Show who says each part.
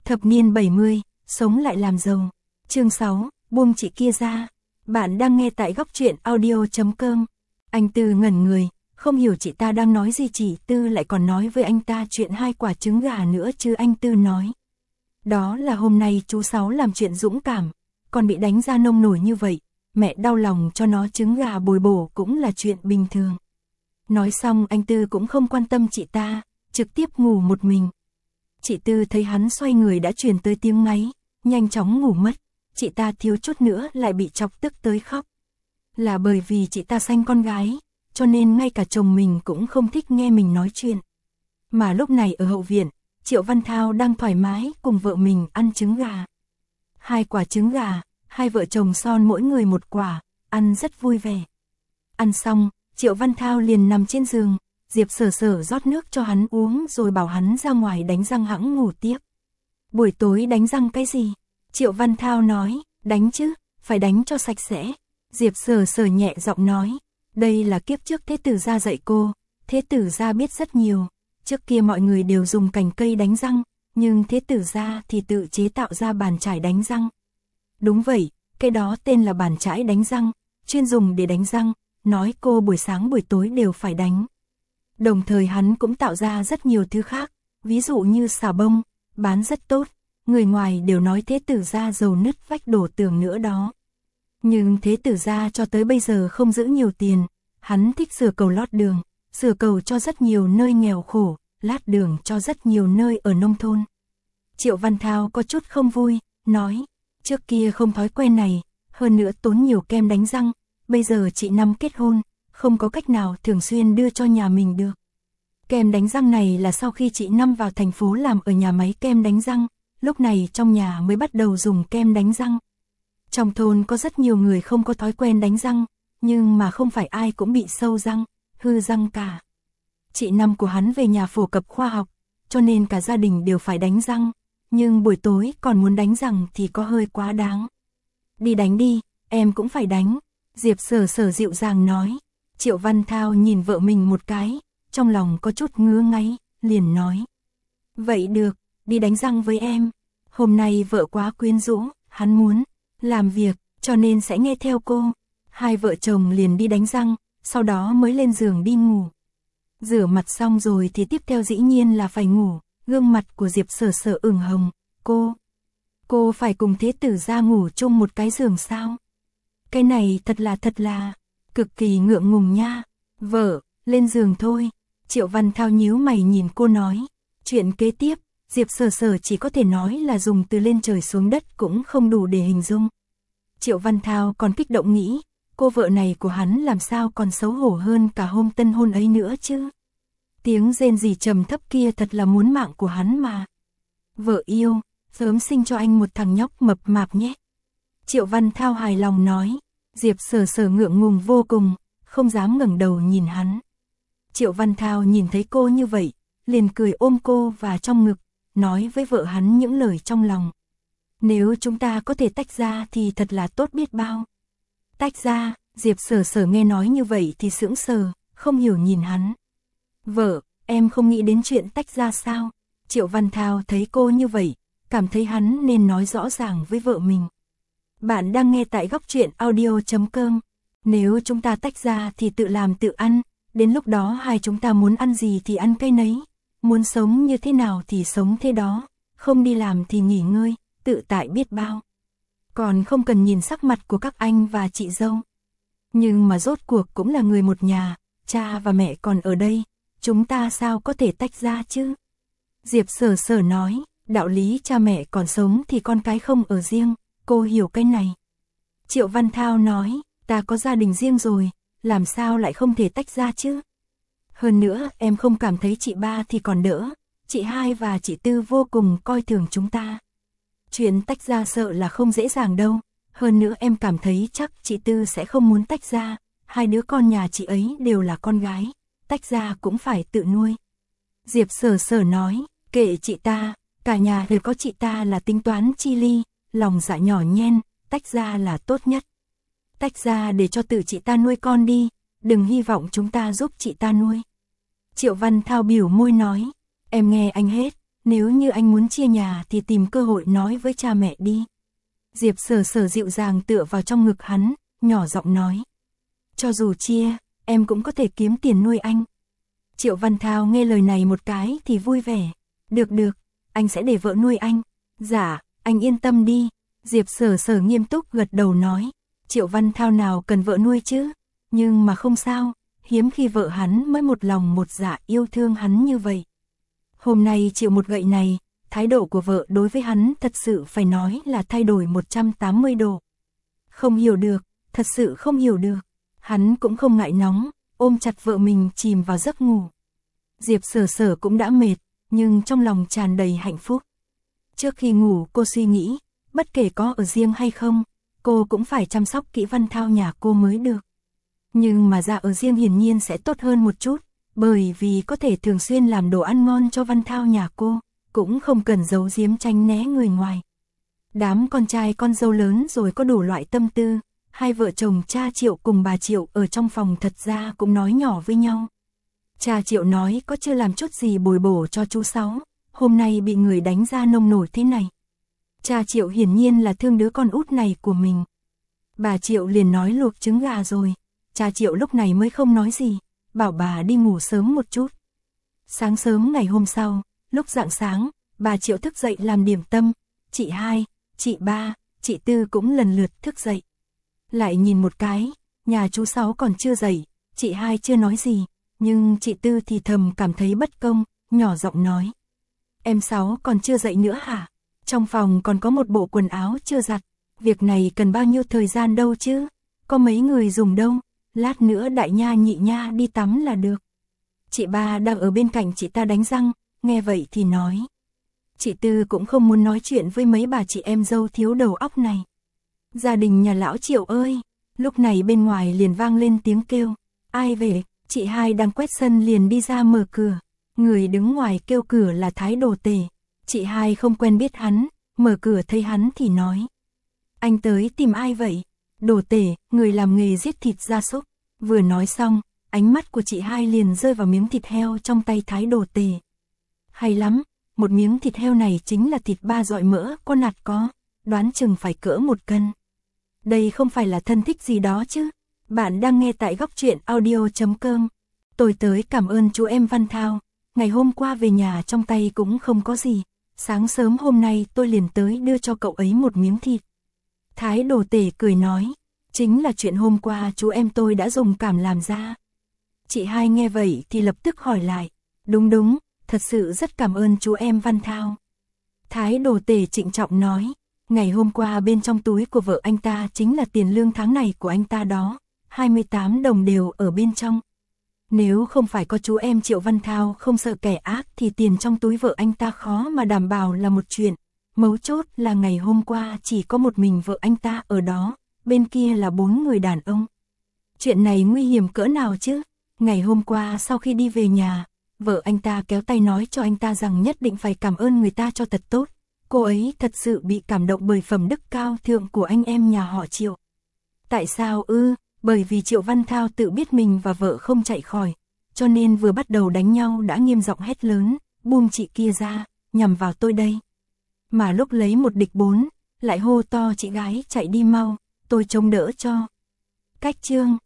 Speaker 1: Thập niên 70, sống lại làm giàu. Chương 6, buông chị kia ra. Bạn đang nghe tại góc truyện audio.com. Anh Tư ngẩn người, không hiểu chị ta đang nói gì, chị Tư lại còn nói với anh ta chuyện 2 quả trứng gà nữa chứ. Anh Tư nói, đó là hôm nay chú Sáu làm chuyện dũng cảm, còn bị đánh ra nông nổi như vậy, mẹ đau lòng cho nó, trứng gà bồi bổ cũng là chuyện bình thường. Nói xong anh Tư cũng không quan tâm chị ta, trực tiếp ngủ một mình. Chị Tư thấy hắn xoay người đã truyền tới tiếng ngáy, nhanh chóng ngủ mất. Chị ta thiếu chút nữa lại bị chọc tức tới khóc. Là bởi vì chị ta sanh con gái, cho nên ngay cả chồng mình cũng không thích nghe mình nói chuyện. Mà lúc này ở hậu viện, Triệu Văn Thao đang thoải mái cùng vợ mình ăn trứng gà. 2 quả trứng gà, hai vợ chồng son mỗi người 1 quả, ăn rất vui vẻ. Ăn xong, Triệu Văn Thao liền nằm trên giường, Diệp Sở Sở rót nước cho hắn uống rồi bảo hắn ra ngoài đánh răng hẵng ngủ tiếp. Buổi tối đánh răng cái gì? Triệu Văn Thao nói, đánh chứ, phải đánh cho sạch sẽ. Diệp Sở Sở nhẹ giọng nói, đây là kiếp trước Thế Tử gia dạy cô, Thế Tử gia biết rất nhiều. Trước kia mọi người đều dùng cành cây đánh răng, nhưng Thế Tử gia thì tự chế tạo ra bàn chải đánh răng. Đúng vậy, cái đó tên là bàn chải đánh răng, chuyên dùng để đánh răng, nói cô buổi sáng buổi tối đều phải đánh. Đồng thời hắn cũng tạo ra rất nhiều thứ khác, ví dụ như xà bông, bán rất tốt, người ngoài đều nói Thế Tử gia giàu nứt vách đổ tường nữa đó. Nhưng Thế Tử gia cho tới bây giờ không giữ nhiều tiền, hắn thích sửa cầu lót đường, sửa cầu cho rất nhiều nơi nghèo khổ, lát đường cho rất nhiều nơi ở nông thôn. Triệu Văn Thao có chút không vui, nói, trước kia không thói quen này, hơn nữa tốn nhiều kem đánh răng, bây giờ chị Năm kết hôn, không có cách nào thường xuyên đưa cho nhà mình được. Kem đánh răng này là sau khi chị Năm vào thành phố làm ở nhà máy kem đánh răng, lúc này trong nhà mới bắt đầu dùng kem đánh răng. Trong thôn có rất nhiều người không có thói quen đánh răng, nhưng mà không phải ai cũng bị sâu răng, hư răng cả. Chị Năm của hắn về nhà phổ cập khoa học, cho nên cả gia đình đều phải đánh răng, nhưng buổi tối còn muốn đánh răng thì có hơi quá đáng. Đi đánh đi, em cũng phải đánh, Diệp Sở Sở dịu dàng nói. Triệu Văn Thao nhìn vợ mình một cái, trong lòng có chút ngứa ngáy, liền nói. Vậy được, đi đánh răng với em. Hôm nay vợ quá quyến rũ, hắn muốn làm việc, cho nên sẽ nghe theo cô. Hai vợ chồng liền đi đánh răng, sau đó mới lên giường đi ngủ. Rửa mặt xong rồi thì tiếp theo dĩ nhiên là phải ngủ, gương mặt của Diệp Sở Sở ửng hồng. Cô phải cùng Thế Tử gia ngủ chung một cái giường sao? Cái này thật là cực kỳ ngượng ngùng nha. Vợ, lên giường thôi. Triệu Văn Thao nhíu mày nhìn cô nói. Chuyện kế tiếp, Diệp Sở Sở chỉ có thể nói là dùng từ lên trời xuống đất cũng không đủ để hình dung. Triệu Văn Thao còn kích động nghĩ, cô vợ này của hắn làm sao còn xấu hổ hơn cả hôm tân hôn ấy nữa chứ. Tiếng rên rỉ trầm thấp kia thật là muốn mạng của hắn mà. Vợ yêu, sớm sinh cho anh một thằng nhóc mập mạp nhé. Triệu Văn Thao hài lòng nói. Diệp Sở Sở ngượng ngùng vô cùng, không dám ngẩng đầu nhìn hắn. Triệu Văn Thao nhìn thấy cô như vậy, liền cười ôm cô và trong ngực, nói với vợ hắn những lời trong lòng. Nếu chúng ta có thể tách ra thì thật là tốt biết bao. Tách ra, Diệp Sở Sở nghe nói như vậy thì sững sờ, không hiểu nhìn hắn. Vợ, em không nghĩ đến chuyện tách ra sao? Triệu Văn Thao thấy cô như vậy, cảm thấy hắn nên nói rõ ràng với vợ mình. Bạn đang nghe tại góc truyện audio.com. Nếu chúng ta tách ra thì tự làm tự ăn, đến lúc đó hai chúng ta muốn ăn gì thì ăn cái nấy, muốn sống như thế nào thì sống thế đó, không đi làm thì nghỉ ngơi, tự tại biết bao. Còn không cần nhìn sắc mặt của các anh và chị dâu. Nhưng mà rốt cuộc cũng là người một nhà, cha và mẹ còn ở đây, chúng ta sao có thể tách ra chứ? Diệp Sở Sở nói, đạo lý cha mẹ còn sống thì con cái không ở riêng. Cô hiểu cái này. Triệu Văn Thao nói, ta có gia đình riêng rồi, làm sao lại không thể tách ra chứ? Hơn nữa, em không cảm thấy chị Ba thì còn đỡ, chị Hai và chị Tư vô cùng coi thường chúng ta. Chuyện tách ra sợ là không dễ dàng đâu, hơn nữa em cảm thấy chắc chị Tư sẽ không muốn tách ra, 2 đứa con nhà chị ấy đều là con gái, tách ra cũng phải tự nuôi. Diệp Sở Sở nói, kệ chị ta, cả nhà đều có chị ta là tính toán chi ly. Lòng dạ nhỏ nhen, tách ra là tốt nhất. Tách ra để cho tự chị ta nuôi con đi, đừng hy vọng chúng ta giúp chị ta nuôi. Triệu Văn Thao biểu môi nói, em nghe anh hết, nếu như anh muốn chia nhà thì tìm cơ hội nói với cha mẹ đi. Diệp Sở Sở dịu dàng tựa vào trong ngực hắn, nhỏ giọng nói. Cho dù chia, em cũng có thể kiếm tiền nuôi anh. Triệu Văn Thao nghe lời này một cái thì vui vẻ. Được, anh sẽ để vợ nuôi anh. Dạ, anh yên tâm đi. Diệp Sở Sở nghiêm túc gật đầu nói. Triệu Văn Thao nào cần vợ nuôi chứ? Nhưng mà không sao, hiếm khi vợ hắn mới một lòng một dạ yêu thương hắn như vậy. Hôm nay chịu một gậy này, thái độ của vợ đối với hắn thật sự phải nói là thay đổi 180 độ. Không hiểu được, thật sự không hiểu được. Hắn cũng không ngại nóng, ôm chặt vợ mình chìm vào giấc ngủ. Diệp Sở Sở cũng đã mệt, nhưng trong lòng tràn đầy hạnh phúc. Trước khi ngủ cô suy nghĩ, bất kể có ở riêng hay không, cô cũng phải chăm sóc kỹ Văn Thao nhà cô mới được. Nhưng mà ra ở riêng hiển nhiên sẽ tốt hơn một chút, bởi vì có thể thường xuyên làm đồ ăn ngon cho Văn Thao nhà cô, cũng không cần giấu giếm tránh né người ngoài. Đám con trai con dâu lớn rồi có đủ loại tâm tư, hai vợ chồng cha Triệu cùng bà Triệu ở trong phòng thật ra cũng nói nhỏ với nhau. Cha Triệu nói có chưa làm chút gì bồi bổ cho chú Sáu, hôm nay bị người đánh ra nông nổi thế này. Cha Triệu hiển nhiên là thương đứa con út này của mình. Bà Triệu liền nói luộc trứng gà rồi, cha Triệu lúc này mới không nói gì, bảo bà đi ngủ sớm một chút. Sáng sớm ngày hôm sau, lúc rạng sáng, bà Triệu thức dậy làm điểm tâm, chị hai, chị ba, chị Tư cũng lần lượt thức dậy. Lại nhìn một cái, nhà chú Sáu còn chưa dậy, chị hai chưa nói gì, nhưng chị Tư thì thầm cảm thấy bất công, nhỏ giọng nói. Em Sáu còn chưa dậy nữa hả? Trong phòng còn có một bộ quần áo chưa giặt, việc này cần bao nhiêu thời gian đâu chứ? Có mấy người dùng đâu, lát nữa đại nha nhị nha đi tắm là được. Chị ba đang ở bên cạnh chị ta đánh răng, nghe vậy thì nói. Chị Tư cũng không muốn nói chuyện với mấy bà chị em dâu thiếu đầu óc này. Gia đình nhà lão Triệu ơi, lúc này bên ngoài liền vang lên tiếng kêu. Ai về? Chị hai đang quét sân liền đi ra mở cửa. Người đứng ngoài kêu cửa là Thái Đồ Tể. Chị hai không quen biết hắn, mở cửa thấy hắn thì nói. Anh tới tìm ai vậy? Đồ Tể, người làm nghề giết thịt gia súc. Vừa nói xong, ánh mắt của chị hai liền rơi vào miếng thịt heo trong tay Thái Đồ Tể. Hay lắm, một miếng thịt heo này chính là thịt ba dọi mỡ, con nạt có, đoán chừng phải cỡ 1 cân. Đây không phải là thân thích gì đó chứ. Bạn đang nghe tại góc truyện audio.com. Tôi tới cảm ơn chú em Văn Thao. Ngày hôm qua về nhà trong tay cũng không có gì. Sáng sớm hôm nay tôi liền tới đưa cho cậu ấy một miếng thịt. Thái Đồ Tể cười nói. Chính là chuyện hôm qua chú em tôi đã dùng cảm làm ra. Chị hai nghe vậy thì lập tức hỏi lại. Đúng, thật sự rất cảm ơn chú em Văn Thao. Thái Đồ Tể trịnh trọng nói. Ngày hôm qua bên trong túi của vợ anh ta chính là tiền lương tháng này của anh ta đó. 28 đồng đều ở bên trong. Nếu không phải có chú em Triệu Văn Thao không sợ kẻ ác thì tiền trong túi vợ anh ta khó mà đảm bảo là một chuyện. Mấu chốt là ngày hôm qua chỉ có một mình vợ anh ta ở đó, bên kia là 4 người đàn ông. Chuyện này nguy hiểm cỡ nào chứ? Ngày hôm qua sau khi đi về nhà, vợ anh ta kéo tay nói cho anh ta rằng nhất định phải cảm ơn người ta cho thật tốt. Cô ấy thật sự bị cảm động bởi phẩm đức cao thượng của anh em nhà họ Triệu. Tại sao ư? Bởi vì Triệu Văn Thao tự biết mình và vợ không chạy khỏi, cho nên vừa bắt đầu đánh nhau đã nghiêm giọng hét lớn, buông chị kia ra, nhằm vào tôi đây. Mà lúc lấy 1 địch 4, lại hô to chị gái chạy đi mau, tôi chống đỡ cho. Cách chương